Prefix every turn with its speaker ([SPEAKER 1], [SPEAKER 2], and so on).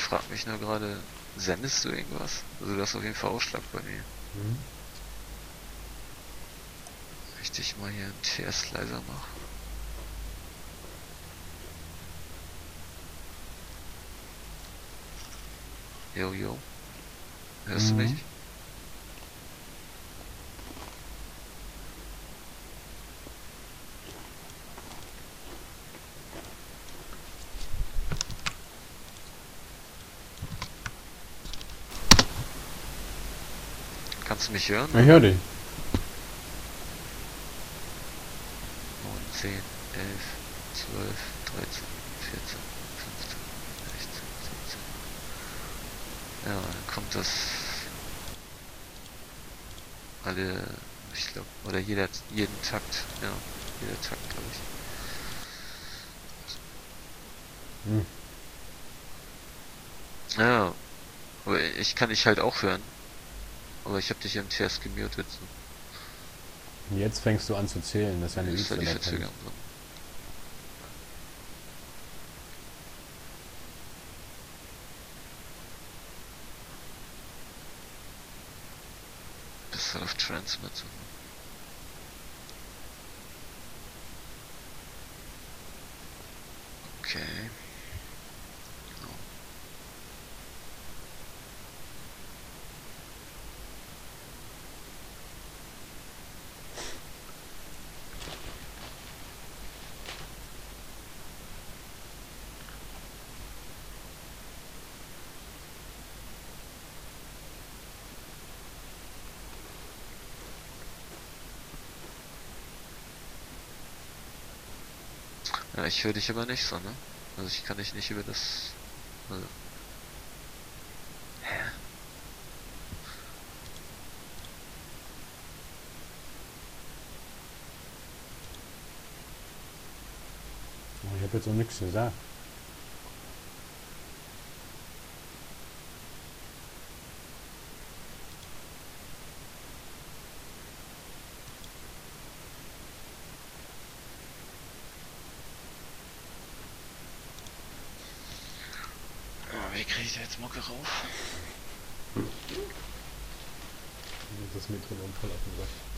[SPEAKER 1] frage mich nur gerade, sendest du irgendwas? Also du hast auf jeden Fall Ausschlag bei mir.
[SPEAKER 2] Mhm.
[SPEAKER 1] Richtig mal hier einen TS leiser mache. Jo, jo. Hörst du mich?
[SPEAKER 2] Mhm.
[SPEAKER 1] Kannst du mich hören,
[SPEAKER 2] Ich höre
[SPEAKER 1] oder?
[SPEAKER 2] dich.
[SPEAKER 1] 9, 10, 11, 12, 13, 14, 15, 16, 17. Ja, dann kommt das alle, ich glaube, oder jeden Takt, ja, jeder Takt, glaube ich.
[SPEAKER 2] Mhm.
[SPEAKER 1] Ja, aber ich kann dich halt auch hören, aber ich habe dich im TS gemutet, so.
[SPEAKER 2] Jetzt fängst du an zu zählen, das ist ja eine
[SPEAKER 1] Ist da die
[SPEAKER 2] X-Latenz.
[SPEAKER 1] Verzögerung drin. Bist halt auf Transmit, so. Okay. Genau. Ja, ich höre dich aber nicht so, ne? Also ich kann dich nicht über das... Also, hä?
[SPEAKER 2] Ich habe jetzt auch nichts gesagt.
[SPEAKER 1] Oh, wie kriege ich da jetzt Mucke rauf?
[SPEAKER 2] Das Metronom voll auf dem Sack.